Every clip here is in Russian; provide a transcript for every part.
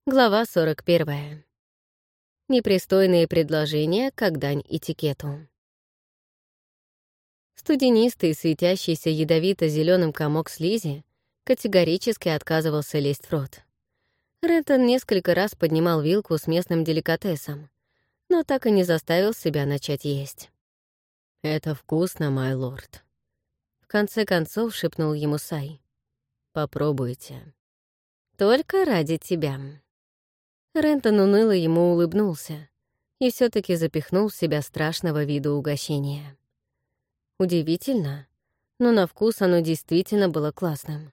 Глава 41. Непристойные предложения как дань этикету. Студенистый, светящийся ядовито-зеленым комок слизи категорически отказывался лезть в рот. Рентон несколько раз поднимал вилку с местным деликатесом, но так и не заставил себя начать есть. «Это вкусно, май лорд», — в конце концов шепнул ему Сай. «Попробуйте». «Только ради тебя». Рентон уныло ему улыбнулся и все таки запихнул в себя страшного вида угощения. Удивительно, но на вкус оно действительно было классным.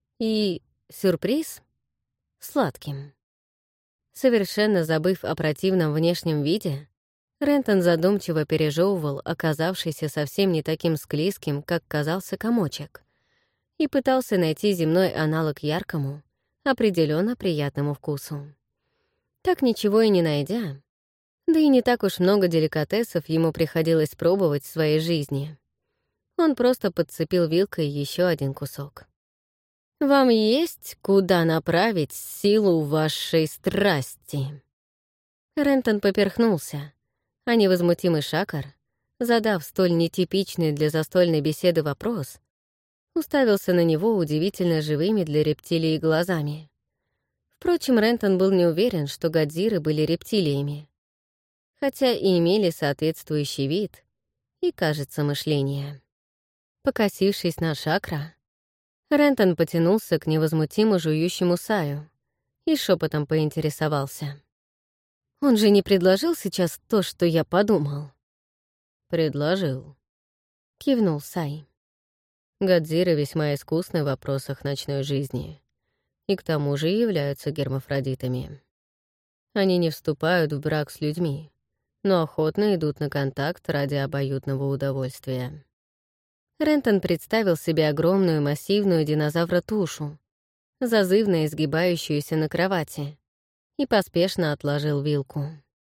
И сюрприз — сладким. Совершенно забыв о противном внешнем виде, Рентон задумчиво пережевывал оказавшийся совсем не таким склизким, как казался комочек, и пытался найти земной аналог яркому, определенно приятному вкусу. Так ничего и не найдя, да и не так уж много деликатесов ему приходилось пробовать в своей жизни, он просто подцепил вилкой еще один кусок. «Вам есть куда направить силу вашей страсти?» Рентон поперхнулся, а невозмутимый Шакар, задав столь нетипичный для застольной беседы вопрос, уставился на него удивительно живыми для рептилии глазами. Впрочем, Рентон был не уверен, что гадзиры были рептилиями, хотя и имели соответствующий вид и, кажется, мышление. Покосившись на Шакра, Рентон потянулся к невозмутимо жующему Саю и шепотом поинтересовался. «Он же не предложил сейчас то, что я подумал?» «Предложил», — кивнул Сай. «Гадзиры весьма искусны в вопросах ночной жизни и к тому же являются гермафродитами. Они не вступают в брак с людьми, но охотно идут на контакт ради обоюдного удовольствия». Рентон представил себе огромную массивную динозавра-тушу, зазывно изгибающуюся на кровати, и поспешно отложил вилку.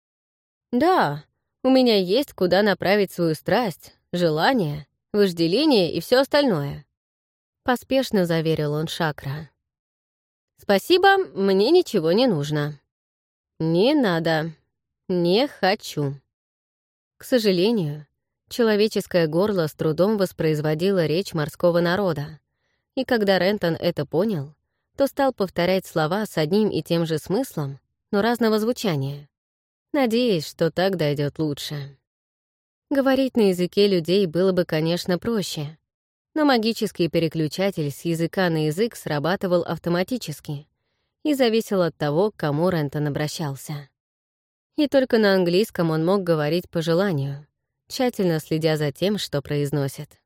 «Да, у меня есть куда направить свою страсть, желание, вожделение и все остальное», — поспешно заверил он Шакра. «Спасибо, мне ничего не нужно». «Не надо. Не хочу». К сожалению, человеческое горло с трудом воспроизводило речь морского народа, и когда Рентон это понял, то стал повторять слова с одним и тем же смыслом, но разного звучания, надеясь, что так дойдет лучше. Говорить на языке людей было бы, конечно, проще, но магический переключатель с языка на язык срабатывал автоматически и зависел от того, к кому Рентон обращался. И только на английском он мог говорить по желанию, тщательно следя за тем, что произносит.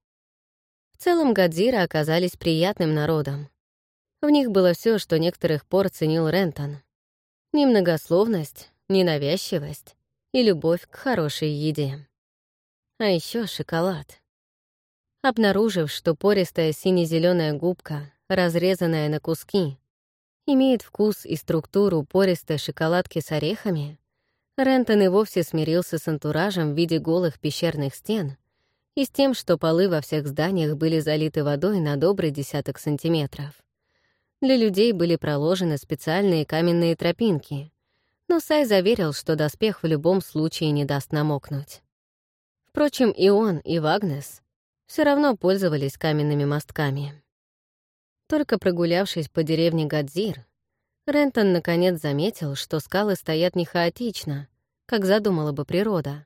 В целом гадзиры оказались приятным народом. В них было все, что некоторых пор ценил Рентон. Немногословность, ненавязчивость и любовь к хорошей еде. А еще шоколад. Обнаружив, что пористая сине-зеленая губка, разрезанная на куски, имеет вкус и структуру пористой шоколадки с орехами, Рентон и вовсе смирился с антуражем в виде голых пещерных стен и с тем, что полы во всех зданиях были залиты водой на добрый 10 сантиметров. Для людей были проложены специальные каменные тропинки, но Сай заверил, что доспех в любом случае не даст намокнуть. Впрочем, и он, и Вагнес все равно пользовались каменными мостками. Только прогулявшись по деревне Гадзир, Рентон наконец заметил, что скалы стоят не хаотично, как задумала бы природа,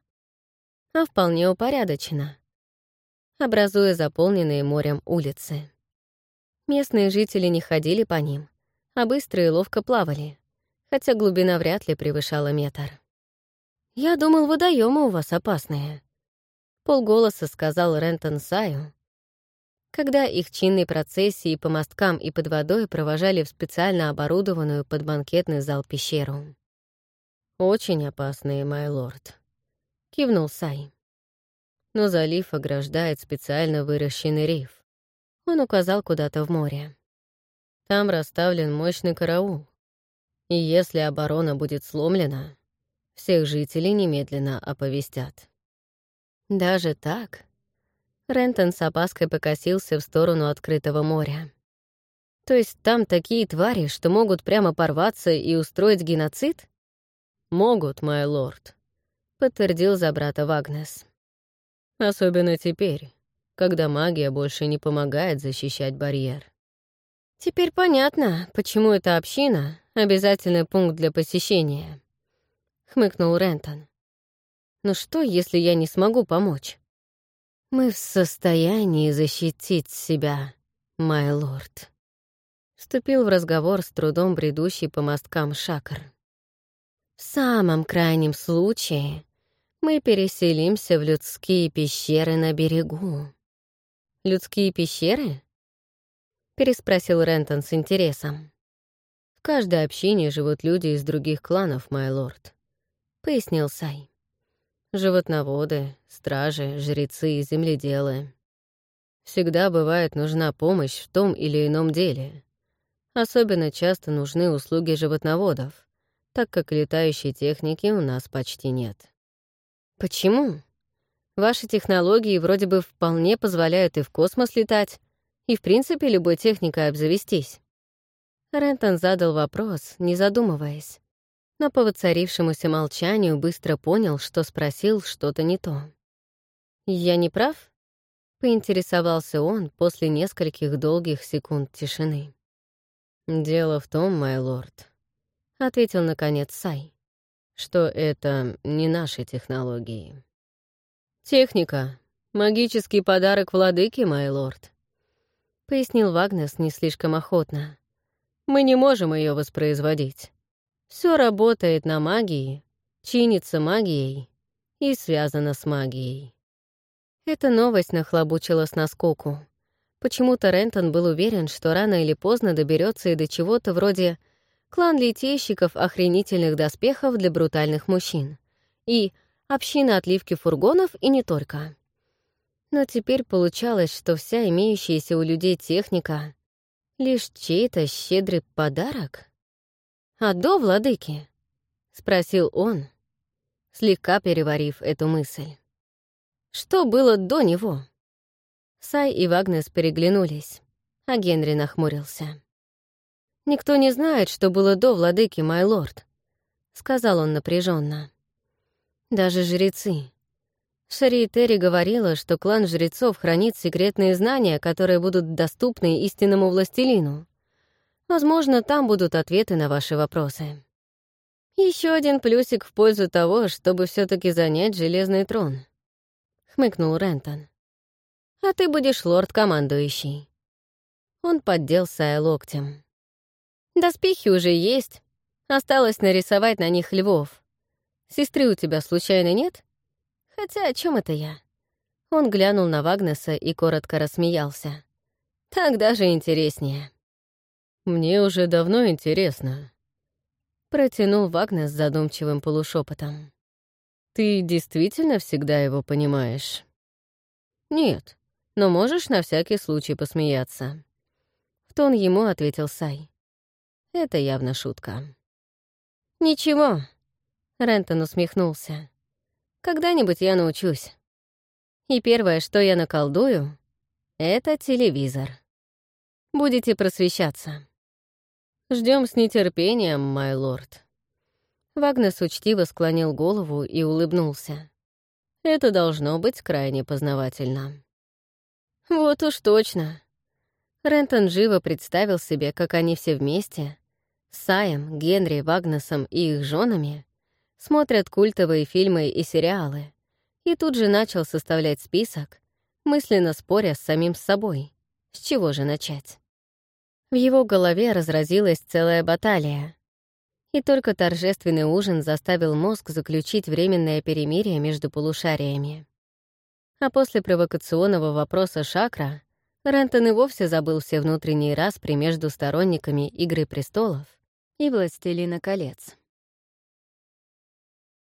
а вполне упорядоченно, образуя заполненные морем улицы. Местные жители не ходили по ним, а быстро и ловко плавали, хотя глубина вряд ли превышала метр. «Я думал, водоемы у вас опасные», — полголоса сказал Рентон Саю, когда их чинной процессии по мосткам и под водой провожали в специально оборудованную под банкетный зал пещеру. «Очень опасные, май лорд», — кивнул Сай. «Но залив ограждает специально выращенный риф». Он указал куда-то в море. «Там расставлен мощный караул, и если оборона будет сломлена, всех жителей немедленно оповестят». «Даже так?» Рентон с опаской покосился в сторону открытого моря. То есть там такие твари, что могут прямо порваться и устроить геноцид? Могут, мой лорд, подтвердил за брата Вагнес. Особенно теперь, когда магия больше не помогает защищать барьер. Теперь понятно, почему эта община — обязательный пункт для посещения, хмыкнул Рентон. Но что, если я не смогу помочь? Мы в состоянии защитить себя, мой лорд. Вступил в разговор с трудом бредущий по мосткам Шакр. В самом крайнем случае мы переселимся в людские пещеры на берегу. «Людские пещеры?» — переспросил Рентон с интересом. «В каждой общине живут люди из других кланов, мой лорд», — пояснил Сай. «Животноводы, стражи, жрецы, земледелы. Всегда бывает нужна помощь в том или ином деле. Особенно часто нужны услуги животноводов, так как летающей техники у нас почти нет». «Почему? Ваши технологии вроде бы вполне позволяют и в космос летать, и в принципе любой техникой обзавестись». Рентон задал вопрос, не задумываясь, но по воцарившемуся молчанию быстро понял, что спросил что-то не то. «Я не прав?» — поинтересовался он после нескольких долгих секунд тишины. «Дело в том, мой лорд», — ответил наконец Сай, «что это не наши технологии». «Техника — магический подарок владыки, мой лорд», — пояснил Вагнес не слишком охотно. «Мы не можем ее воспроизводить. Все работает на магии, чинится магией и связано с магией». Эта новость нахлобучила с наскоку. Почему-то Рентон был уверен, что рано или поздно доберется и до чего-то вроде «клан литейщиков охренительных доспехов для брутальных мужчин» и «община отливки фургонов и не только». Но теперь получалось, что вся имеющаяся у людей техника — лишь чей-то щедрый подарок. «А до владыки?» — спросил он, слегка переварив эту мысль. «Что было до него?» Сай и Вагнес переглянулись, а Генри нахмурился. «Никто не знает, что было до владыки, мой лорд», — сказал он напряженно. «Даже жрецы. Шари Терри говорила, что клан жрецов хранит секретные знания, которые будут доступны истинному властелину. Возможно, там будут ответы на ваши вопросы». Еще один плюсик в пользу того, чтобы все таки занять железный трон», — хмыкнул Рентон. «А ты будешь лорд-командующий». Он поддел Сая локтем. «Доспехи уже есть. Осталось нарисовать на них львов. Сестры у тебя случайно нет? Хотя о чем это я?» Он глянул на Вагнеса и коротко рассмеялся. «Так даже интереснее». «Мне уже давно интересно», — протянул Вагнес задумчивым полушепотом. «Ты действительно всегда его понимаешь?» «Нет, но можешь на всякий случай посмеяться». В тон ему ответил Сай. Это явно шутка. «Ничего», — Рентон усмехнулся. «Когда-нибудь я научусь. И первое, что я наколдую, — это телевизор. Будете просвещаться». «Ждем с нетерпением, мой лорд». Вагнес учтиво склонил голову и улыбнулся. «Это должно быть крайне познавательно». «Вот уж точно». Рентон живо представил себе, как они все вместе, с Саем, Генри, Вагнесом и их женами, смотрят культовые фильмы и сериалы, и тут же начал составлять список, мысленно споря с самим собой, с чего же начать. В его голове разразилась целая баталия, и только торжественный ужин заставил мозг заключить временное перемирие между полушариями. А после провокационного вопроса Шакра Рентон и вовсе забыл все внутренние распри между сторонниками «Игры престолов» и «Властелина колец».